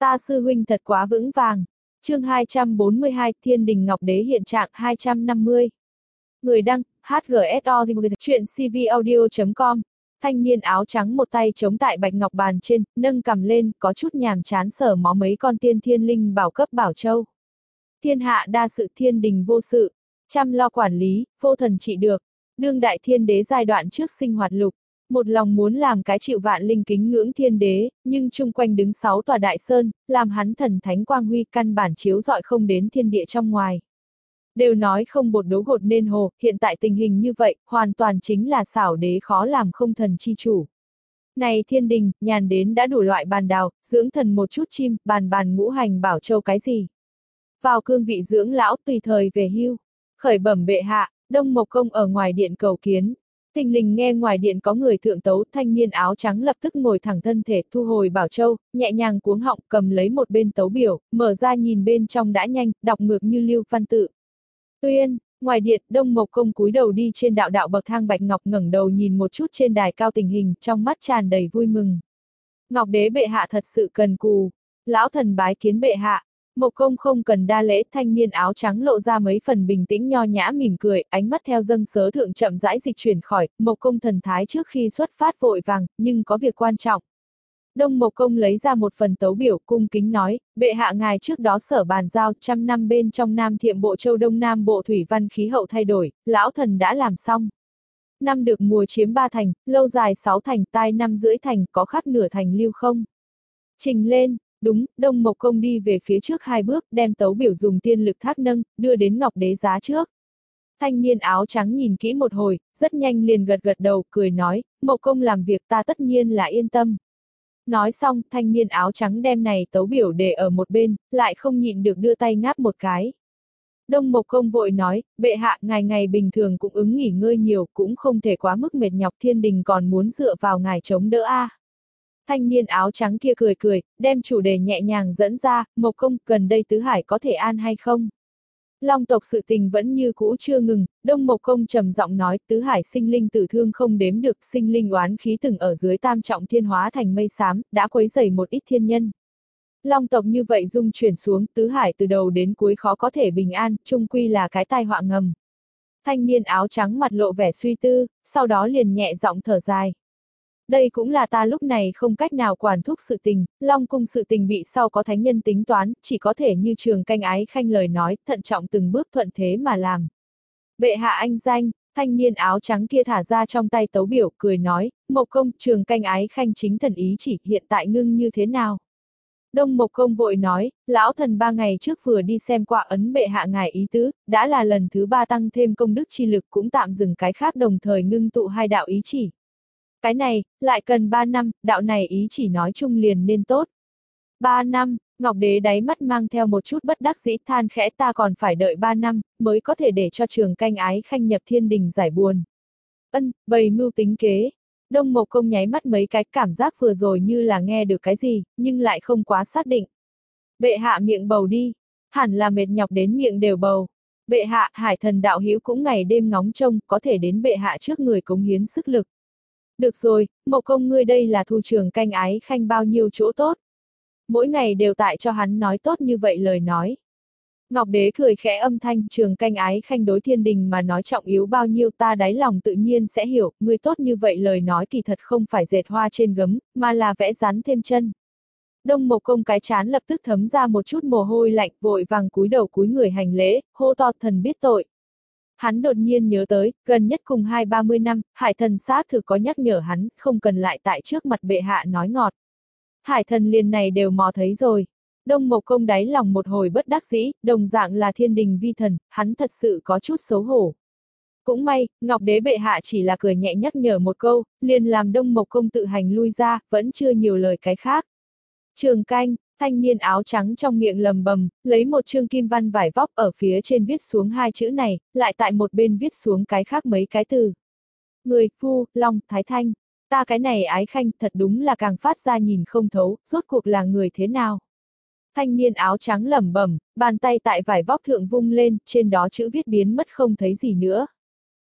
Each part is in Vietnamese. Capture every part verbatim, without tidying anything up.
Ta sư huynh thật quá vững vàng. Chương hai trăm bốn mươi hai, Thiên Đình Ngọc Đế hiện trạng hai trăm năm mươi. Người đăng, hát giê ét o, chuyện cvaudio chấm com. Thanh niên áo trắng một tay chống tại bạch ngọc bàn trên, nâng cầm lên, có chút nhàm chán sở mó mấy con tiên thiên linh bảo cấp bảo châu. Thiên hạ đa sự, thiên đình vô sự, chăm lo quản lý, vô thần trị được. Đương đại thiên đế giai đoạn trước sinh hoạt lục, một lòng muốn làm cái chịu vạn linh kính ngưỡng thiên đế, nhưng chung quanh đứng sáu tòa đại sơn, làm hắn thần thánh quang huy căn bản chiếu rọi không đến thiên địa trong ngoài. Đều nói không bột đố gột nên hồ, hiện tại tình hình như vậy, hoàn toàn chính là xảo đế khó làm không thần chi chủ. Này thiên đình, nhàn đến đã đủ loại bàn đào, dưỡng thần một chút chim, bàn bàn ngũ hành bảo châu cái gì. Vào cương vị dưỡng lão tùy thời về hưu. Khởi bẩm bệ hạ, Đông Mộc Công ở ngoài điện cầu kiến. Thình lình nghe ngoài điện có người thượng tấu, thanh niên áo trắng lập tức ngồi thẳng thân thể, thu hồi bảo châu, nhẹ nhàng cuống họng, cầm lấy một bên tấu biểu, mở ra nhìn bên trong đã nhanh, đọc ngược như lưu văn tự. Tuyên, ngoài điện, Đông Mộc Công cúi đầu đi trên đạo đạo bậc thang bạch ngọc, ngẩng đầu nhìn một chút trên đài cao tình hình, trong mắt tràn đầy vui mừng. Ngọc Đế bệ hạ thật sự cần cù. Lão thần bái kiến bệ hạ. Mộc Công không cần đa lễ, thanh niên áo trắng lộ ra mấy phần bình tĩnh nho nhã mỉm cười, ánh mắt theo dâng sớ thượng chậm rãi dịch chuyển khỏi. Mộc Công thần thái trước khi xuất phát vội vàng, nhưng có việc quan trọng. Đông Mộc Công lấy ra một phần tấu biểu, cung kính nói, bệ hạ ngài trước đó sở bàn giao, trăm năm bên trong Nam Thiệm Bộ Châu Đông Nam Bộ thủy văn khí hậu thay đổi, lão thần đã làm xong. Năm được mùa chiếm ba thành, lâu dài sáu thành, tai năm rưỡi thành, có khắc nửa thành lưu không. Trình lên. Đúng, Đông Mộc Công đi về phía trước hai bước, đem tấu biểu dùng tiên lực thác nâng, đưa đến Ngọc Đế giá trước. Thanh niên áo trắng nhìn kỹ một hồi, rất nhanh liền gật gật đầu, cười nói, Mộc Công làm việc ta tất nhiên là yên tâm. Nói xong, thanh niên áo trắng đem này tấu biểu để ở một bên, lại không nhịn được đưa tay ngáp một cái. Đông Mộc Công vội nói, bệ hạ, ngài ngày bình thường cũng ứng nghỉ ngơi nhiều, cũng không thể quá mức mệt nhọc, thiên đình còn muốn dựa vào ngài chống đỡ a. À. Thanh niên áo trắng kia cười cười, đem chủ đề nhẹ nhàng dẫn ra, Mộc Công, gần đây Tứ Hải có thể an hay không? Long tộc sự tình vẫn như cũ chưa ngừng, Đông Mộc Công trầm giọng nói, Tứ Hải sinh linh tử thương không đếm được, sinh linh oán khí từng ở dưới tam trọng thiên hóa thành mây xám, đã quấy rầy một ít thiên nhân. Long tộc như vậy dung chuyển xuống, Tứ Hải từ đầu đến cuối khó có thể bình an, chung quy là cái tai họa ngầm. Thanh niên áo trắng mặt lộ vẻ suy tư, sau đó liền nhẹ giọng thở dài. Đây cũng là ta lúc này không cách nào quản thúc sự tình, Long cung sự tình bị sau có thánh nhân tính toán, chỉ có thể như Trường Canh Ái Khanh lời nói, thận trọng từng bước thuận thế mà làm. Bệ hạ anh danh, thanh niên áo trắng kia thả ra trong tay tấu biểu, cười nói, Mộc Công, Trường Canh Ái Khanh chính thần ý chỉ, hiện tại ngưng như thế nào? Đông Mộc Công vội nói, lão thần ba ngày trước vừa đi xem qua ấn bệ hạ ngài ý tứ, đã là lần thứ ba tăng thêm công đức chi lực, cũng tạm dừng cái khác, đồng thời ngưng tụ hai đạo ý chỉ. Cái này, lại cần ba năm, đạo này ý chỉ nói chung liền nên tốt. Ba năm, Ngọc Đế đáy mắt mang theo một chút bất đắc dĩ, than khẽ, ta còn phải đợi ba năm, mới có thể để cho Trường Canh Ái Khanh nhập thiên đình giải buồn. Ân, bày mưu tính kế. Đông Mộc Công nháy mắt mấy cái, cảm giác vừa rồi như là nghe được cái gì, nhưng lại không quá xác định. Bệ hạ miệng bầu đi, hẳn là mệt nhọc đến miệng đều bầu. Bệ hạ, Hải Thần đạo hữu cũng ngày đêm ngóng trông, có thể đến bệ hạ trước người cống hiến sức lực. Được rồi, Mộc Công ngươi đây là thu Trường Canh Ái Khanh bao nhiêu chỗ tốt. Mỗi ngày đều tại cho hắn nói tốt như vậy lời nói. Ngọc Đế cười khẽ âm thanh, Trường Canh Ái Khanh đối thiên đình mà nói trọng yếu bao nhiêu ta đáy lòng tự nhiên sẽ hiểu, ngươi tốt như vậy lời nói kỳ thật không phải dệt hoa trên gấm, mà là vẽ rắn thêm chân. Đông Mộc Công cái chán lập tức thấm ra một chút mồ hôi lạnh, vội vàng cúi đầu cúi người hành lễ, hô to thần biết tội. Hắn đột nhiên nhớ tới, gần nhất cùng hai ba mươi năm, Hải Thần xác thực có nhắc nhở hắn, không cần lại tại trước mặt bệ hạ nói ngọt. Hải Thần liền này đều mò thấy rồi. Đông Mộc Công đáy lòng một hồi bất đắc dĩ, đồng dạng là thiên đình vi thần, hắn thật sự có chút xấu hổ. Cũng may, Ngọc Đế bệ hạ chỉ là cười nhẹ nhắc nhở một câu, liền làm Đông Mộc Công tự hành lui ra, vẫn chưa nhiều lời cái khác. Trường Canh, thanh niên áo trắng trong miệng lầm bầm, lấy một chương kim văn vải vóc ở phía trên viết xuống hai chữ này, lại tại một bên viết xuống cái khác mấy cái từ. Người, Phu, Long, Thái Thanh. Ta cái này Ái Khanh thật đúng là càng phát ra nhìn không thấu, rốt cuộc là người thế nào. Thanh niên áo trắng lẩm bẩm, bàn tay tại vải vóc thượng vung lên, trên đó chữ viết biến mất không thấy gì nữa.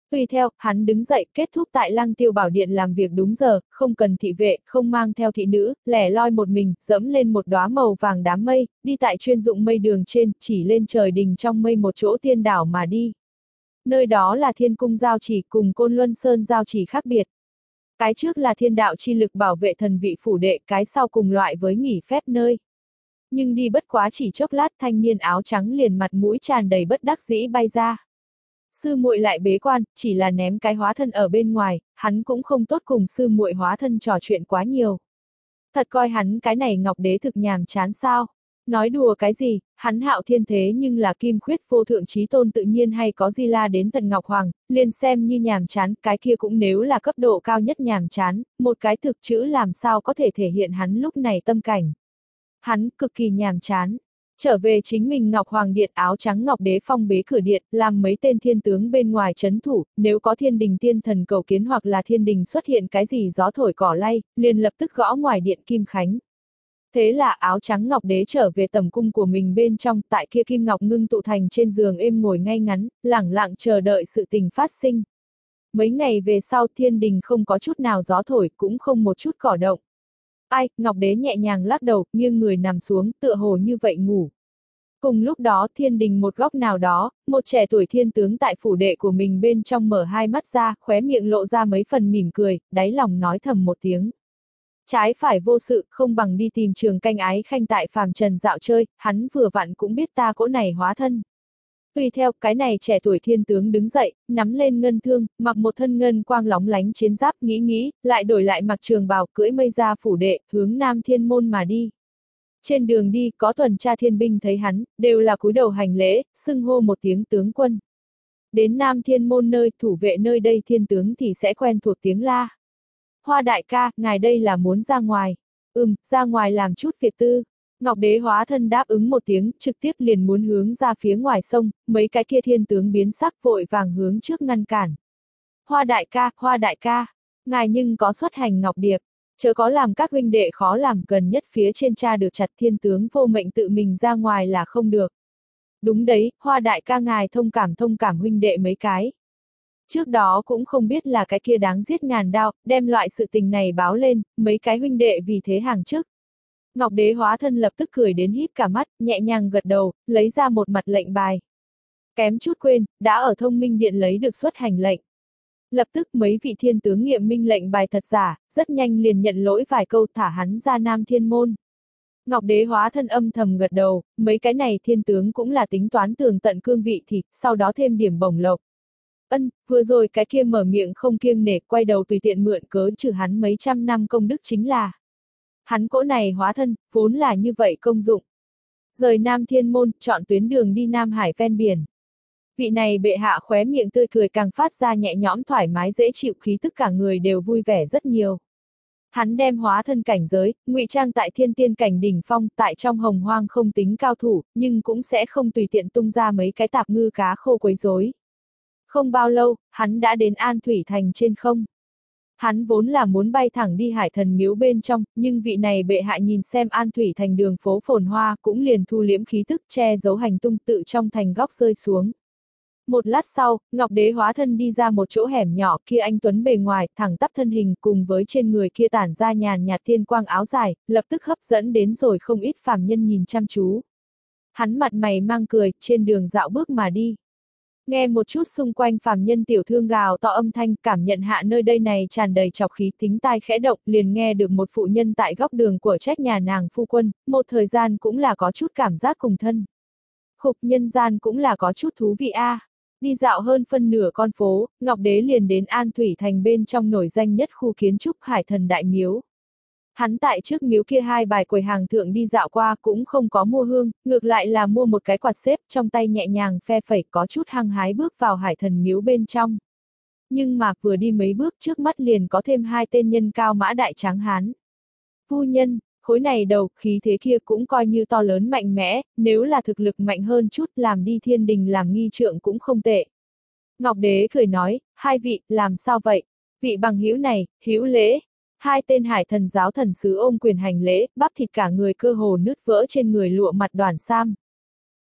Tùy theo, hắn đứng dậy, kết thúc tại Lăng Tiêu Bảo Điện làm việc đúng giờ, không cần thị vệ, không mang theo thị nữ, lẻ loi một mình, dẫm lên một đóa màu vàng đám mây, đi tại chuyên dụng mây đường trên, chỉ lên trời đình trong mây một chỗ thiên đảo mà đi. Nơi đó là Thiên Cung Giao Chỉ cùng Côn Luân Sơn Giao Chỉ khác biệt. Cái trước là thiên đạo chi lực bảo vệ thần vị phủ đệ, cái sau cùng loại với nghỉ phép nơi. Nhưng đi bất quá chỉ chốc lát, thanh niên áo trắng liền mặt mũi tràn đầy bất đắc dĩ bay ra. Sư muội lại bế quan, chỉ là ném cái hóa thân ở bên ngoài, hắn cũng không tốt cùng sư muội hóa thân trò chuyện quá nhiều. Thật coi hắn cái này Ngọc Đế thực nhàm chán sao? Nói đùa cái gì, hắn Hạo Thiên thế nhưng là kim khuyết vô thượng chí tôn tự nhiên hay có Di La đến tận Ngọc Hoàng, liền xem như nhàm chán, cái kia cũng nếu là cấp độ cao nhất nhàm chán, một cái thực chữ làm sao có thể thể hiện hắn lúc này tâm cảnh. Hắn cực kỳ nhàm chán. Trở về chính mình Ngọc Hoàng Điện, áo trắng Ngọc Đế phong bế cửa điện, làm mấy tên thiên tướng bên ngoài trấn thủ, nếu có thiên đình tiên thần cầu kiến hoặc là thiên đình xuất hiện cái gì gió thổi cỏ lay, liền lập tức gõ ngoài điện kim khánh. Thế là áo trắng Ngọc Đế trở về tầm cung của mình bên trong, tại kia kim ngọc ngưng tụ thành trên giường êm ngồi ngay ngắn, lẳng lặng chờ đợi sự tình phát sinh. Mấy ngày về sau thiên đình không có chút nào gió thổi, cũng không một chút cỏ động. Ai, Ngọc Đế nhẹ nhàng lắc đầu, nghiêng người nằm xuống, tựa hồ như vậy ngủ. Cùng lúc đó thiên đình một góc nào đó, một trẻ tuổi thiên tướng tại phủ đệ của mình bên trong mở hai mắt ra, khóe miệng lộ ra mấy phần mỉm cười, đáy lòng nói thầm một tiếng. Trái phải vô sự, không bằng đi tìm Trường Canh Ái Khanh tại phàm trần dạo chơi, hắn vừa vặn cũng biết ta cỗ này hóa thân. Tùy theo, cái này trẻ tuổi thiên tướng đứng dậy, nắm lên ngân thương, mặc một thân ngân quang lóng lánh chiến giáp, nghĩ nghĩ, lại đổi lại mặc trường bào, cưỡi mây ra phủ đệ, hướng Nam Thiên Môn mà đi. Trên đường đi, có tuần tra thiên binh thấy hắn, đều là cúi đầu hành lễ, xưng hô một tiếng tướng quân. Đến Nam Thiên Môn nơi, thủ vệ nơi đây thiên tướng thì sẽ quen thuộc tiếng la. Hoa đại ca, ngài đây là muốn ra ngoài. Ừm, ra ngoài làm chút việc tư. Ngọc Đế hóa thân đáp ứng một tiếng, trực tiếp liền muốn hướng ra phía ngoài sông, mấy cái kia thiên tướng biến sắc vội vàng hướng trước ngăn cản. Hoa đại ca, hoa đại ca, ngài nhưng có xuất hành Ngọc Điệp, chớ có làm các huynh đệ khó làm, gần nhất phía trên cha được chặt, thiên tướng vô mệnh tự mình ra ngoài là không được. Đúng đấy, hoa đại ca ngài thông cảm thông cảm huynh đệ mấy cái. Trước đó cũng không biết là cái kia đáng giết ngàn đao, đem loại sự tình này báo lên, mấy cái huynh đệ vì thế hàng trước. Ngọc Đế hóa thân lập tức cười đến híp cả mắt, nhẹ nhàng gật đầu, lấy ra một mặt lệnh bài. Kém chút quên, đã ở Thông Minh Điện lấy được xuất hành lệnh. Lập tức mấy vị thiên tướng nghiệm minh lệnh bài thật giả, rất nhanh liền nhận lỗi vài câu thả hắn ra Nam Thiên Môn. Ngọc Đế hóa thân âm thầm gật đầu, mấy cái này thiên tướng cũng là tính toán tường tận cương vị thì, sau đó thêm điểm bổng lộc. Ân, vừa rồi cái kia mở miệng không kiêng nể, quay đầu tùy tiện mượn cớ trừ hắn mấy trăm năm công đức chính là. Hắn cỗ này hóa thân, vốn là như vậy công dụng. Rời Nam Thiên Môn, chọn tuyến đường đi Nam Hải ven biển. Vị này bệ hạ khóe miệng tươi cười càng phát ra nhẹ nhõm thoải mái dễ chịu, khí tức cả người đều vui vẻ rất nhiều. Hắn đem hóa thân cảnh giới, ngụy trang tại thiên tiên cảnh đỉnh phong, tại trong hồng hoang không tính cao thủ, nhưng cũng sẽ không tùy tiện tung ra mấy cái tạp ngư cá khô quấy rối. Không bao lâu, hắn đã đến An Thủy Thành trên không. Hắn vốn là muốn bay thẳng đi Hải Thần Miếu bên trong, nhưng vị này bệ hạ nhìn xem An Thủy Thành đường phố phồn hoa cũng liền thu liễm khí tức, che giấu hành tung, tự trong thành góc rơi xuống. Một lát sau, Ngọc Đế hóa thân đi ra một chỗ hẻm nhỏ, kia anh tuấn bề ngoài, thẳng tắp thân hình cùng với trên người kia tản ra nhàn nhạt thiên quang áo dài, lập tức hấp dẫn đến rồi không ít phàm nhân nhìn chăm chú. Hắn mặt mày mang cười, trên đường dạo bước mà đi. Nghe một chút xung quanh phàm nhân tiểu thương gào to âm thanh, cảm nhận hạ nơi đây này tràn đầy trọc khí, tính tai khẽ động, liền nghe được một phụ nhân tại góc đường của trách nhà nàng phu quân, một thời gian cũng là có chút cảm giác cùng thân. Khục, nhân gian cũng là có chút thú vị a. À. Đi dạo hơn phân nửa con phố, Ngọc Đế liền đến An Thủy Thành bên trong nổi danh nhất khu kiến trúc Hải Thần Đại Miếu. Hắn tại trước miếu kia hai bài quầy hàng thượng đi dạo qua cũng không có mua hương, ngược lại là mua một cái quạt xếp, trong tay nhẹ nhàng phe phẩy, có chút hăng hái bước vào Hải Thần Miếu bên trong. Nhưng mà vừa đi mấy bước trước mắt liền có thêm hai tên nhân cao mã đại tráng hán. Phu nhân, khối này đầu, khí thế kia cũng coi như to lớn mạnh mẽ, nếu là thực lực mạnh hơn chút làm đi thiên đình làm nghi trượng cũng không tệ. Ngọc Đế cười nói, hai vị, làm sao vậy? Vị bằng hữu này, hữu lễ. Hai tên Hải Thần giáo thần sứ ôm quyền hành lễ, bắp thịt cả người cơ hồ nứt vỡ trên người lụa mặt đoàn sam.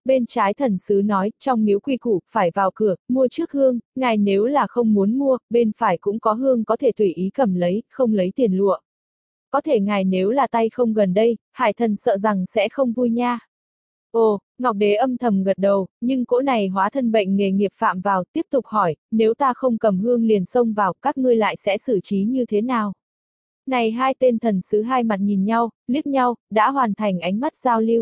Bên trái thần sứ nói, trong miếu quy củ, phải vào cửa, mua trước hương, ngài nếu là không muốn mua, bên phải cũng có hương có thể tùy ý cầm lấy, không lấy tiền lụa. Có thể ngài nếu là tay không gần đây, hải thần sợ rằng sẽ không vui nha. Ồ, Ngọc Đế âm thầm gật đầu, nhưng cỗ này hóa thân bệnh nghề nghiệp phạm vào, tiếp tục hỏi, nếu ta không cầm hương liền xông vào, các ngươi lại sẽ xử trí như thế nào? Này hai tên thần sứ hai mặt nhìn nhau, liếc nhau, đã hoàn thành ánh mắt giao lưu.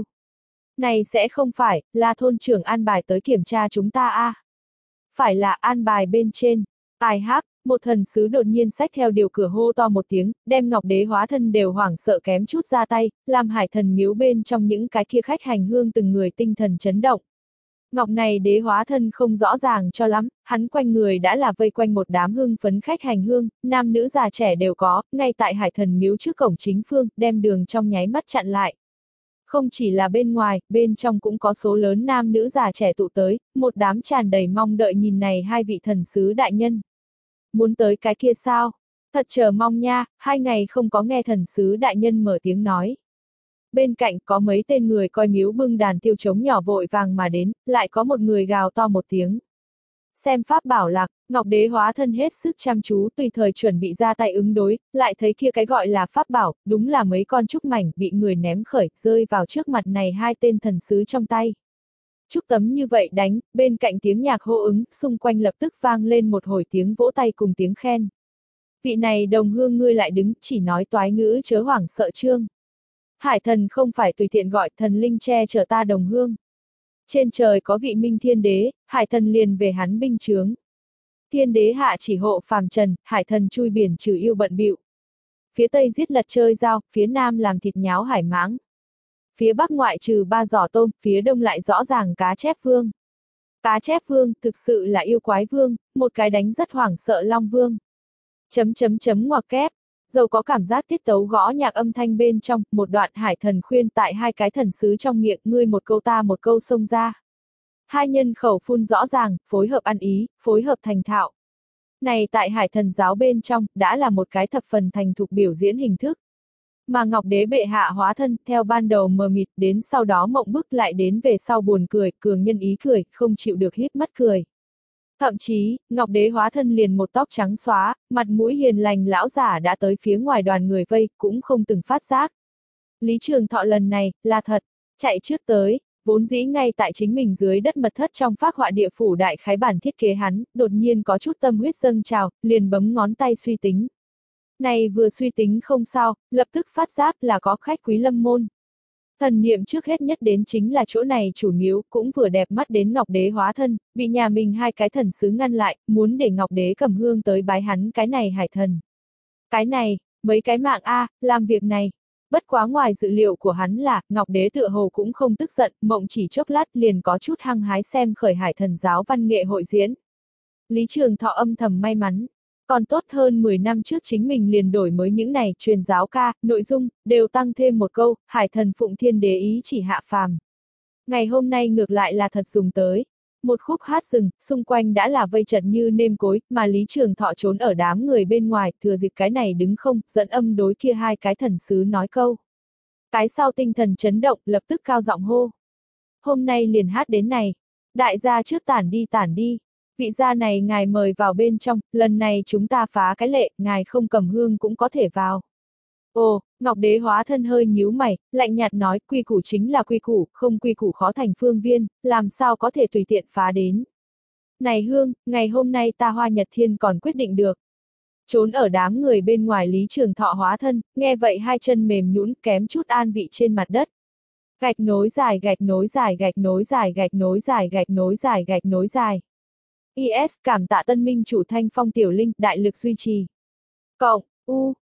Này sẽ không phải, là thôn trưởng an bài tới kiểm tra chúng ta a à? Phải là an bài bên trên. Ai hắc, một thần sứ đột nhiên xách theo điều cửa hô to một tiếng, đem Ngọc Đế hóa thân đều hoảng sợ kém chút ra tay, làm hải thần miếu bên trong những cái kia khách hành hương từng người tinh thần chấn động. Ngọc này đế hóa thân không rõ ràng cho lắm, hắn quanh người đã là vây quanh một đám hương phấn khách hành hương, nam nữ già trẻ đều có, ngay tại hải thần miếu trước cổng chính phương, đem đường trong nháy mắt chặn lại. Không chỉ là bên ngoài, bên trong cũng có số lớn nam nữ già trẻ tụ tới, một đám tràn đầy mong đợi nhìn này hai vị thần sứ đại nhân. Muốn tới cái kia sao? Thật chờ mong nha, hai ngày không có nghe thần sứ đại nhân mở tiếng nói. Bên cạnh có mấy tên người coi miếu bưng đàn tiêu trống nhỏ vội vàng mà đến, lại có một người gào to một tiếng. Xem pháp bảo lạc, Ngọc Đế hóa thân hết sức chăm chú tùy thời chuẩn bị ra tay ứng đối, lại thấy kia cái gọi là pháp bảo, đúng là mấy con trúc mảnh bị người ném khởi, rơi vào trước mặt này hai tên thần sứ trong tay. Trúc tấm như vậy đánh, bên cạnh tiếng nhạc hô ứng, xung quanh lập tức vang lên một hồi tiếng vỗ tay cùng tiếng khen. Vị này đồng hương ngươi lại đứng, chỉ nói toái ngữ chớ hoảng sợ trương. Hải thần không phải tùy tiện gọi thần linh che chở ta đồng hương. Trên trời có vị minh thiên đế, hải thần liền về hắn binh trướng. Thiên đế hạ chỉ hộ phàm trần, hải thần chui biển trừ yêu bận bịu. Phía tây giết lật chơi dao, phía nam làm thịt nháo hải mãng. Phía bắc ngoại trừ ba giỏ tôm, phía đông lại rõ ràng cá chép vương. Cá chép vương, thực sự là yêu quái vương, một cái đánh rất hoảng sợ long vương. Chấm chấm chấm ngoặc kép. Dầu có cảm giác tiết tấu gõ nhạc âm thanh bên trong, một đoạn hải thần khuyên tại hai cái thần sứ trong miệng, ngươi một câu ta một câu xông ra. Hai nhân khẩu phun rõ ràng, phối hợp ăn ý, phối hợp thành thạo. Này tại hải thần giáo bên trong, đã là một cái thập phần thành thục biểu diễn hình thức. Mà Ngọc Đế bệ hạ hóa thân, theo ban đầu mờ mịt, đến sau đó mộng bức lại đến về sau buồn cười, cường nhân ý cười, không chịu được híp mắt cười. Thậm chí, Ngọc Đế hóa thân liền một tóc trắng xóa, mặt mũi hiền lành lão giả đã tới phía ngoài đoàn người vây, cũng không từng phát giác. Lý Trường Thọ lần này, là thật, chạy trước tới, vốn dĩ ngay tại chính mình dưới đất mật thất trong phác họa địa phủ đại khái bản thiết kế hắn, đột nhiên có chút tâm huyết dâng trào, liền bấm ngón tay suy tính. Này vừa suy tính không sao, lập tức phát giác là có khách quý lâm môn. Thần niệm trước hết nhất đến chính là chỗ này chủ miếu, cũng vừa đẹp mắt đến Ngọc Đế hóa thân, bị nhà mình hai cái thần sứ ngăn lại, muốn để Ngọc Đế cầm hương tới bái hắn cái này hải thần. Cái này, mấy cái mạng a, làm việc này. Bất quá ngoài dự liệu của hắn là, Ngọc Đế tựa hồ cũng không tức giận, mộng chỉ chốc lát liền có chút hăng hái xem khởi hải thần giáo văn nghệ hội diễn. Lý Trường Thọ âm thầm may mắn. Còn tốt hơn mười năm trước chính mình liền đổi mới những này truyền giáo ca, nội dung, đều tăng thêm một câu, hải thần phụng thiên đế ý chỉ hạ phàm. Ngày hôm nay ngược lại là thật dùng tới. Một khúc hát rừng, xung quanh đã là vây chật như nêm cối, mà Lý Trường Thọ trốn ở đám người bên ngoài, thừa dịp cái này đứng không, dẫn âm đối kia hai cái thần sứ nói câu. Cái sau tinh thần chấn động, lập tức cao giọng hô. Hôm nay liền hát đến này. Đại gia trước tản đi tản đi. Vị gia này ngài mời vào bên trong, lần này chúng ta phá cái lệ, ngài không cầm hương cũng có thể vào. Ồ, Ngọc Đế hóa thân hơi nhíu mày, lạnh nhạt nói, quy củ chính là quy củ, không quy củ khó thành phương viên, làm sao có thể tùy tiện phá đến. Này hương, ngày hôm nay ta Hoa Nhật Thiên còn quyết định được. Trốn ở đám người bên ngoài Lý Trường Thọ hóa thân, nghe vậy hai chân mềm nhũn kém chút an vị trên mặt đất. Gạch nối dài gạch nối dài gạch nối dài gạch nối dài gạch nối dài gạch nối dài. i ét cảm tạ tân minh chủ Thanh Phong Tiểu Linh, đại lực duy trì. Cộng, U,